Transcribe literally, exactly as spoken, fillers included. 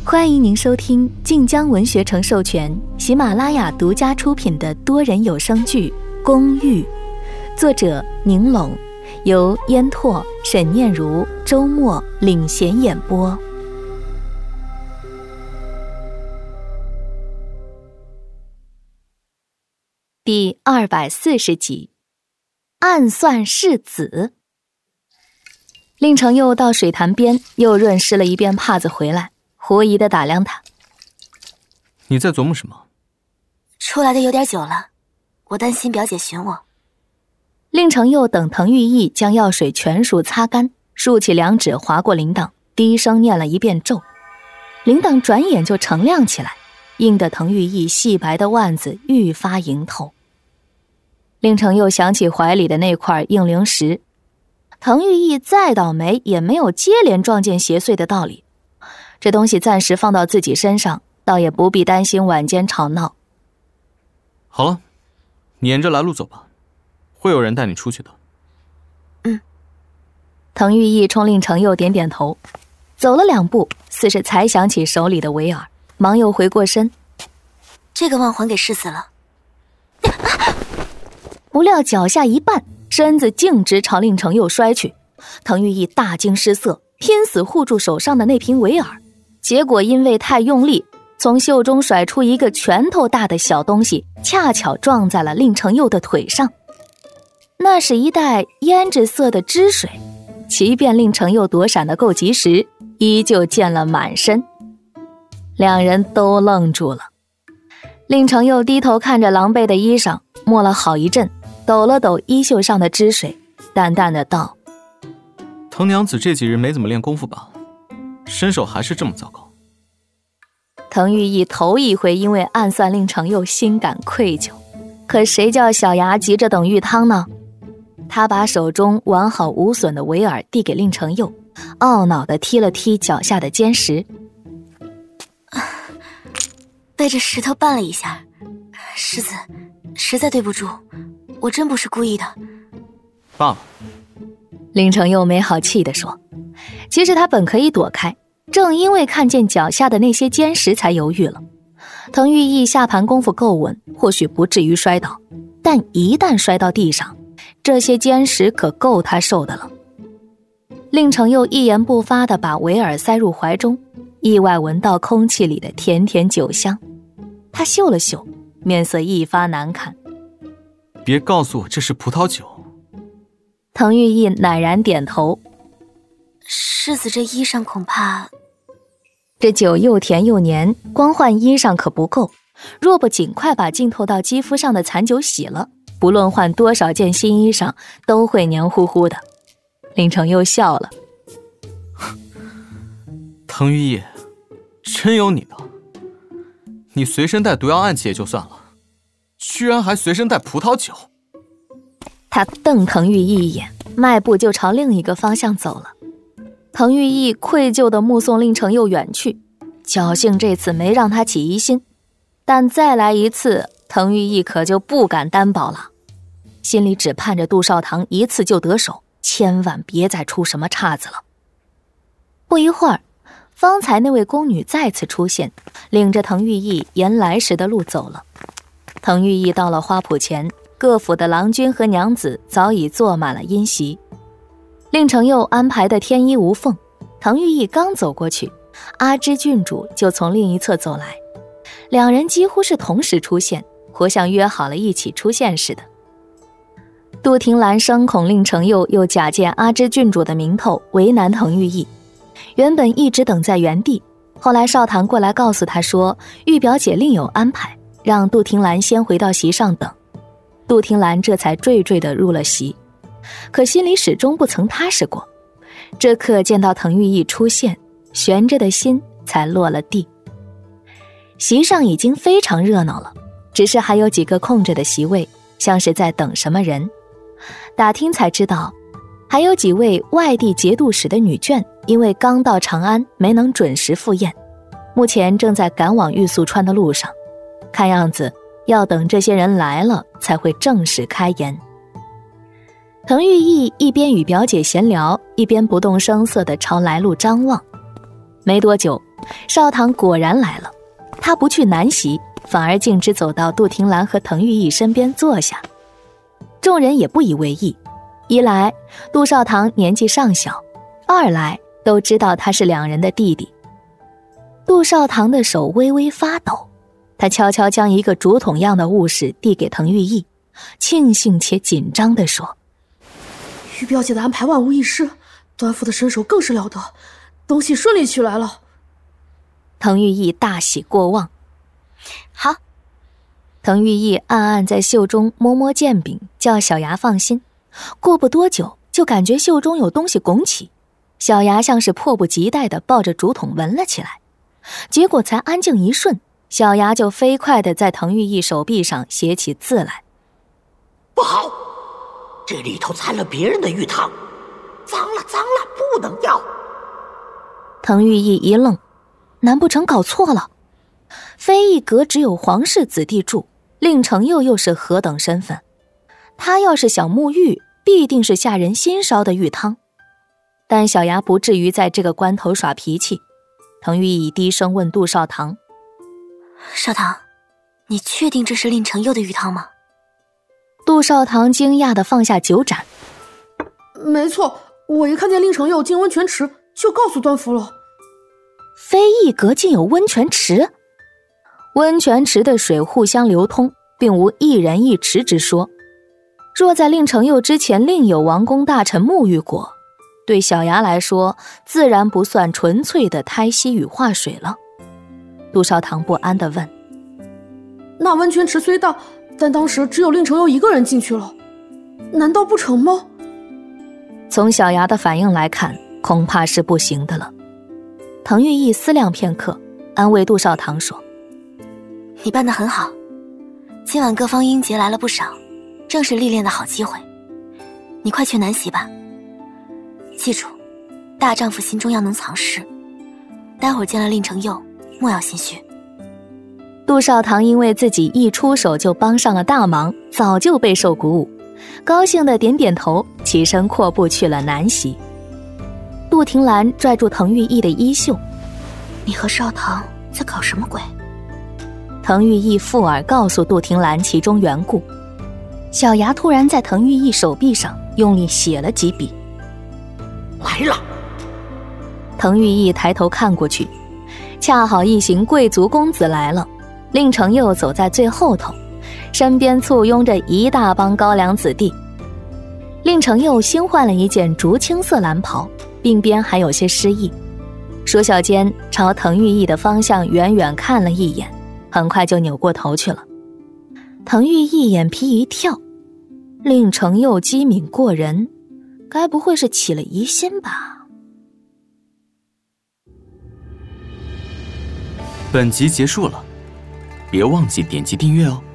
欢迎您收听晋江文学城授权、喜马拉雅独家出品的多人有声剧《公寓》，作者宁龙，由烟拓、沈念如、周末领衔演播。第二百四十集，暗算世子。令程又到水潭边，又润湿了一遍帕子回来，狐疑地打量他：“ 你在琢磨什么？”“ 出来的有点久了，我担心表姐寻我。” 令程又等滕玉义将药水全数擦干，竖起两指划过铃铛，低声念了一遍咒，铃铛转眼就澄亮起来，映得滕玉义细白的腕子愈发莹透。令程又想起怀里的那块硬灵石，滕玉义再倒霉也没有接连撞见邪祟的道理，这东西暂时放到自己身上，倒也不必担心晚间吵闹。 好了，你沿着来路走吧，会有人带你出去的。 嗯。 滕玉义冲令程又点点头，走了两步，似是才想起手里的维尔，忙又回过身：“ 这个忘还给世子了。” 不料脚下一绊，身子径直朝令程又摔去。滕玉义大惊失色，拼死护住手上的那瓶维尔，结果因为太用力，从袖中甩出一个拳头大的小东西，恰巧撞在了令程又的腿上。那是一袋胭脂色的汁水，即便令程又躲闪得够及时，依旧溅了满身。两人都愣住了。令程又低头看着狼狈的衣裳，默了好一阵，抖了抖衣袖上的汁水，淡淡的道：“ 滕娘子这几日没怎么练功夫吧？身手还是这么糟糕。” 滕玉义头一回因为暗算令程又心感愧疚，可谁叫小牙急着等玉汤呢？他把手中完好无损的维尔递给令程又，懊恼地踢了踢脚下的坚石：“ 被这石头绊了一下，世子，实在对不住，我真不是故意的。”“ 罢了。” 令程又没好气地说。其实他本可以躲开，正因为看见脚下的那些坚石才犹豫了。滕玉义下盘功夫够稳，或许不至于摔倒，但一旦摔到地上，这些坚石可够他受的了。令程又一言不发地把维尔塞入怀中，意外闻到空气里的甜甜酒香。他嗅了嗅，面色一发难看。 “别告诉我这是葡萄酒。” 滕玉义赧然点头：“ 世子这衣裳恐怕……” 这酒又甜又黏，光换衣裳可不够，若不尽快把浸透到肌肤上的残酒洗了，不论换多少件新衣裳都会黏糊糊的。令程又笑了：“ 滕玉义，真有你的！你随身带毒药暗器也就算了，居然还随身带葡萄酒。” 他瞪滕玉义一眼，迈步就朝另一个方向走了。滕玉义愧疚地目送令程又远去，侥幸这次没让他起疑心，但再来一次，滕玉义可就不敢担保了，心里只盼着杜少棠一次就得手，千万别再出什么岔子了。不一会儿，方才那位宫女再次出现，领着滕玉义沿来时的路走了。滕玉义到了花圃前，各府的郎君和娘子早已坐满了阴席，令程又安排的天衣无缝。滕玉义刚走过去，阿芝郡主就从另一侧走来，两人几乎是同时出现，活像约好了一起出现似的。杜婷兰生恐令程又又假借阿芝郡主的名头为难滕玉义，原本一直等在原地，后来少棠过来告诉他说玉表姐另有安排，让杜婷兰先回到席上等。杜婷兰这才惴惴地入了席，可心里始终不曾踏实过。这刻见到滕玉义出现，悬着的心才落了地。席上已经非常热闹了，只是还有几个空着的席位，像是在等什么人。打听才知道，还有几位外地节度使的女眷因为刚到长安没能准时赴宴，目前正在赶往玉素川的路上，看样子要等这些人来了才会正式开言。滕玉义一边与表姐闲聊，一边不动声色地朝来路张望。 没多久，少棠果然来了。他不去南席，反而径直走到杜婷兰和滕玉意身边坐下。众人也不以为意，一来杜少棠年纪尚小，二来都知道他是两人的弟弟。杜少棠的手微微发抖，他悄悄将一个竹筒样的物事递给滕玉意，庆幸且紧张地说： 玉表姐的安排万无一失，端父的身手更是了得，东西顺利取来了。 滕玉意大喜过望。 好。 滕玉意暗暗在袖中摸摸剑柄，叫小牙放心。过不多久，就感觉袖中有东西拱起，小牙像是迫不及待地抱着竹筒闻了起来。结果才安静一瞬，小牙就飞快地在滕玉意手臂上写起字来。 不好，这里头掺了别人的玉汤，脏了脏了，不能要。 滕玉意一愣，难不成搞错了？飞翼阁只有皇室子弟住，令程佑又是何等身份？他要是想沐浴，必定是下人新烧的玉汤。但小牙不至于在这个关头耍脾气。滕玉意低声问杜少棠： 少棠，你确定这是令程佑的玉汤吗？ 杜少棠惊讶地放下酒盏： 没错，我一看见令程佑进温泉池，就告诉端夫了。 飞翼阁竟有温泉池？温泉池的水互相流通，并无一人一池之说。若在令程佑之前另有王公大臣沐浴过，对小牙来说自然不算纯粹的胎息与化水了。杜少棠不安地问： 那温泉池虽大，但当时只有令程佑一个人进去了，难道不成吗？ 从小牙的反应来看，恐怕是不行的了。滕玉意思量片刻，安慰杜少棠说： 你办得很好，今晚各方英杰来了不少，正是历练的好机会。你快去南席吧，记住，大丈夫心中要能藏事，待会儿见了令程佑，莫要心虚。 杜少棠因为自己一出手就帮上了大忙，早就备受鼓舞，高兴地点点头，起身阔步去了南席。杜婷兰拽住滕玉意的衣袖： 你和少棠在搞什么鬼？ 滕玉意附耳告诉杜婷兰其中缘故。小牙突然在滕玉意手臂上用力写了几笔。 来了。 滕玉意抬头看过去，恰好一行贵族公子来了，令程佑走在最后头，身边簇拥着一大帮高粱子弟。令程佑新换了一件竹青色蓝袍，鬓边还有些诗意，说笑间朝滕玉意的方向远远看了一眼，很快就扭过头去了。滕玉意眼皮一跳，令程佑机敏过人，该不会是起了疑心吧？ 本集结束了，别忘记点击订阅哦。